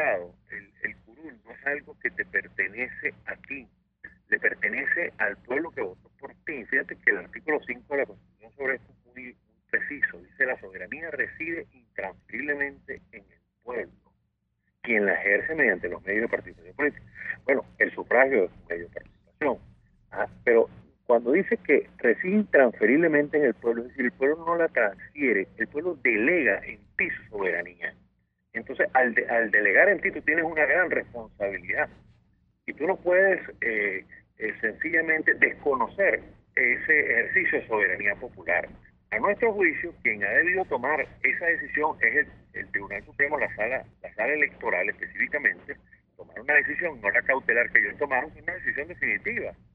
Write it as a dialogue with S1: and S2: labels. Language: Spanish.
S1: Estado, el curul no es algo que te pertenece a ti, le pertenece al pueblo que votó por ti. Fíjate que el artículo 5 de la Constitución sobre esto es muy preciso. Dice: la soberanía reside intransferiblemente en el pueblo, quien la ejerce mediante los medios de participación política. Bueno, el sufragio es un medio de participación. Pero cuando dice que reside intransferiblemente en el pueblo, es decir, el pueblo no la transfiere, el pueblo delega en ti su soberanía. Entonces, al delegar en ti, tú tienes una gran responsabilidad. Y tú no puedes sencillamente desconocer ese ejercicio de soberanía popular. A nuestro juicio, quien ha debido tomar esa decisión es el Tribunal Supremo, la sala electoral específicamente, tomar una decisión, no la cautelar que ellos tomaron, sino una decisión definitiva.